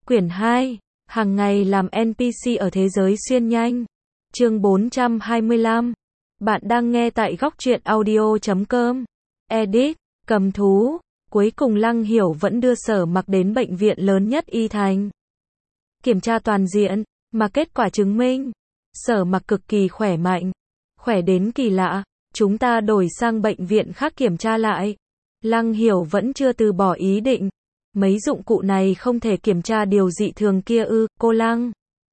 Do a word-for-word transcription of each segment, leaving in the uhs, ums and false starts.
Quyển hai, hàng ngày làm en pê xê ở thế giới xuyên nhanh. Chương bốn trăm hai mươi lăm. Bạn đang nghe tại góc truyện audio chấm com. Edit, cầm thú. Cuối cùng Lăng Hiểu vẫn đưa Sở Mặc đến bệnh viện lớn nhất Y Thành. Kiểm tra toàn diện, mà kết quả chứng minh, Sở Mặc cực kỳ khỏe mạnh. Khỏe đến kỳ lạ, chúng ta đổi sang bệnh viện khác kiểm tra lại. Lăng Hiểu vẫn chưa từ bỏ ý định. Mấy dụng cụ này không thể kiểm tra điều dị thường kia ư, cô Lăng.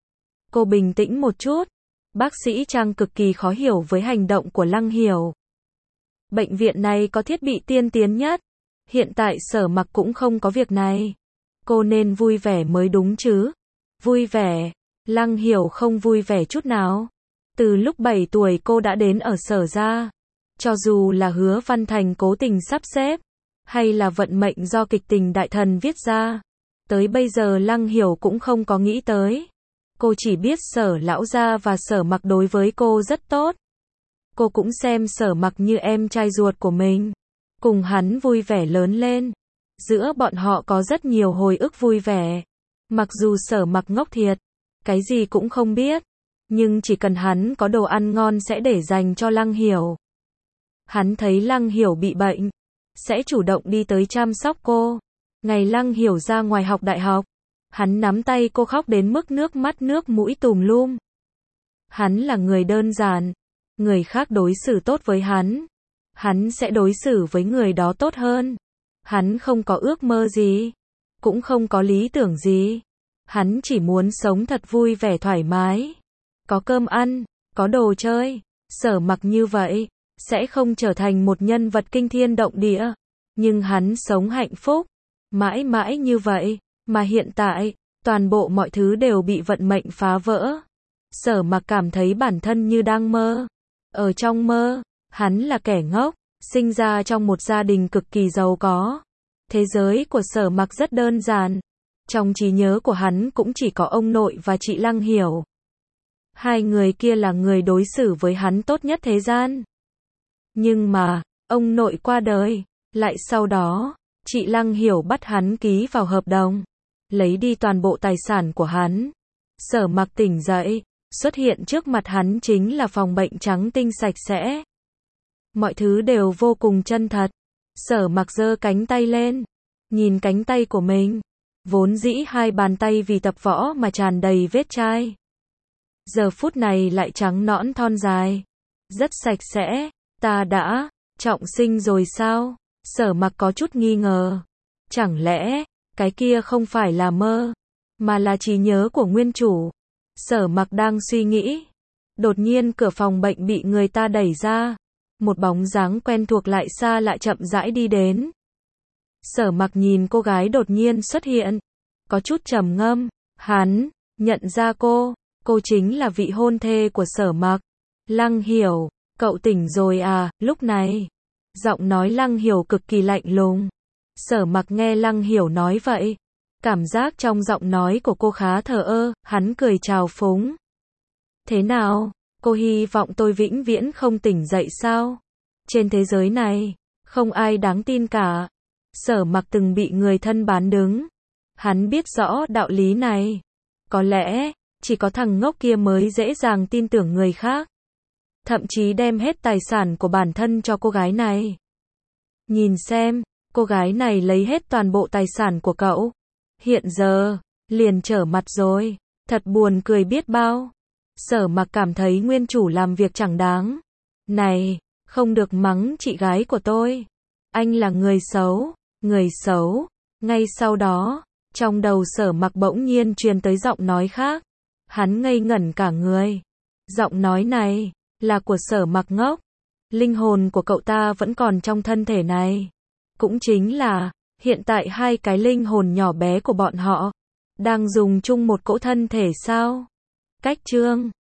Cô bình tĩnh một chút. Bác sĩ Trang cực kỳ khó hiểu với hành động của Lăng Hiểu. Bệnh viện này có thiết bị tiên tiến nhất. Hiện tại Sở Mặc cũng không có việc này. Cô nên vui vẻ mới đúng chứ. Vui vẻ. Lăng Hiểu không vui vẻ chút nào. Từ lúc bảy tuổi cô đã đến ở Sở gia. Cho dù là Hứa Văn Thành cố tình sắp xếp, hay là vận mệnh do kịch tình đại thần viết ra, tới bây giờ Lăng Hiểu cũng không có nghĩ tới. Cô chỉ biết Sở lão gia và Sở Mặc đối với cô rất tốt. Cô cũng xem Sở Mặc như em trai ruột của mình. Cùng hắn vui vẻ lớn lên. Giữa bọn họ có rất nhiều hồi ức vui vẻ. Mặc dù Sở Mặc ngốc thiệt, cái gì cũng không biết, nhưng chỉ cần hắn có đồ ăn ngon sẽ để dành cho Lăng Hiểu. Hắn thấy Lăng Hiểu bị bệnh, sẽ chủ động đi tới chăm sóc cô. Ngày Lăng Hiểu ra ngoài học đại học, hắn nắm tay cô khóc đến mức nước mắt nước mũi tùm lum. Hắn là người đơn giản, người khác đối xử tốt với hắn, hắn sẽ đối xử với người đó tốt hơn. Hắn không có ước mơ gì, cũng không có lý tưởng gì. Hắn chỉ muốn sống thật vui vẻ thoải mái, có cơm ăn, có đồ chơi. Sở Mặc như vậy, sẽ không trở thành một nhân vật kinh thiên động địa, nhưng hắn sống hạnh phúc, mãi mãi như vậy, mà hiện tại, toàn bộ mọi thứ đều bị vận mệnh phá vỡ. Sở Mặc cảm thấy bản thân như đang mơ. Ở trong mơ, hắn là kẻ ngốc, sinh ra trong một gia đình cực kỳ giàu có. Thế giới của Sở Mặc rất đơn giản. Trong trí nhớ của hắn cũng chỉ có ông nội và chị Lăng Hiểu. Hai người kia là người đối xử với hắn tốt nhất thế gian. Nhưng mà, ông nội qua đời, lại sau đó, chị Lăng Hiểu bắt hắn ký vào hợp đồng, lấy đi toàn bộ tài sản của hắn. Sở Mặc tỉnh dậy, xuất hiện trước mặt hắn chính là phòng bệnh trắng tinh sạch sẽ. Mọi thứ đều vô cùng chân thật. Sở Mặc giơ cánh tay lên, nhìn cánh tay của mình, vốn dĩ hai bàn tay vì tập võ mà tràn đầy vết chai. Giờ phút này lại trắng nõn thon dài, rất sạch sẽ. Ta đã trọng sinh rồi sao? Sở Mặc có chút nghi ngờ. Chẳng lẽ, cái kia không phải là mơ, mà là trí nhớ của nguyên chủ? Sở Mặc đang suy nghĩ. Đột nhiên cửa phòng bệnh bị người ta đẩy ra. Một bóng dáng quen thuộc lại xa lại chậm rãi đi đến. Sở Mặc nhìn cô gái đột nhiên xuất hiện, có chút trầm ngâm. Hắn nhận ra cô, cô chính là vị hôn thê của Sở Mặc. Lăng Hiểu, cậu tỉnh rồi à? Lúc này, giọng nói Lăng Hiểu cực kỳ lạnh lùng. Sở Mặc nghe Lăng Hiểu nói vậy, cảm giác trong giọng nói của cô khá thờ ơ. Hắn cười trào phúng. Thế nào, cô hy vọng tôi vĩnh viễn không tỉnh dậy sao? Trên thế giới này, không ai đáng tin cả. Sở Mặc từng bị người thân bán đứng. Hắn biết rõ đạo lý này. Có lẽ, chỉ có thằng ngốc kia mới dễ dàng tin tưởng người khác. Thậm chí đem hết tài sản của bản thân cho cô gái này. Nhìn xem, cô gái này lấy hết toàn bộ tài sản của cậu. Hiện giờ, liền trở mặt rồi. Thật buồn cười biết bao. Sở Mặc cảm thấy nguyên chủ làm việc chẳng đáng. Này, không được mắng chị gái của tôi. Anh là người xấu, người xấu. Ngay sau đó, trong đầu Sở Mặc bỗng nhiên truyền tới giọng nói khác. Hắn ngây ngẩn cả người. Giọng nói này là của Sở Mặc ngốc. Linh hồn của cậu ta vẫn còn trong thân thể này. Cũng chính là, hiện tại hai cái linh hồn nhỏ bé của bọn họ đang dùng chung một cỗ thân thể sao? Cách chương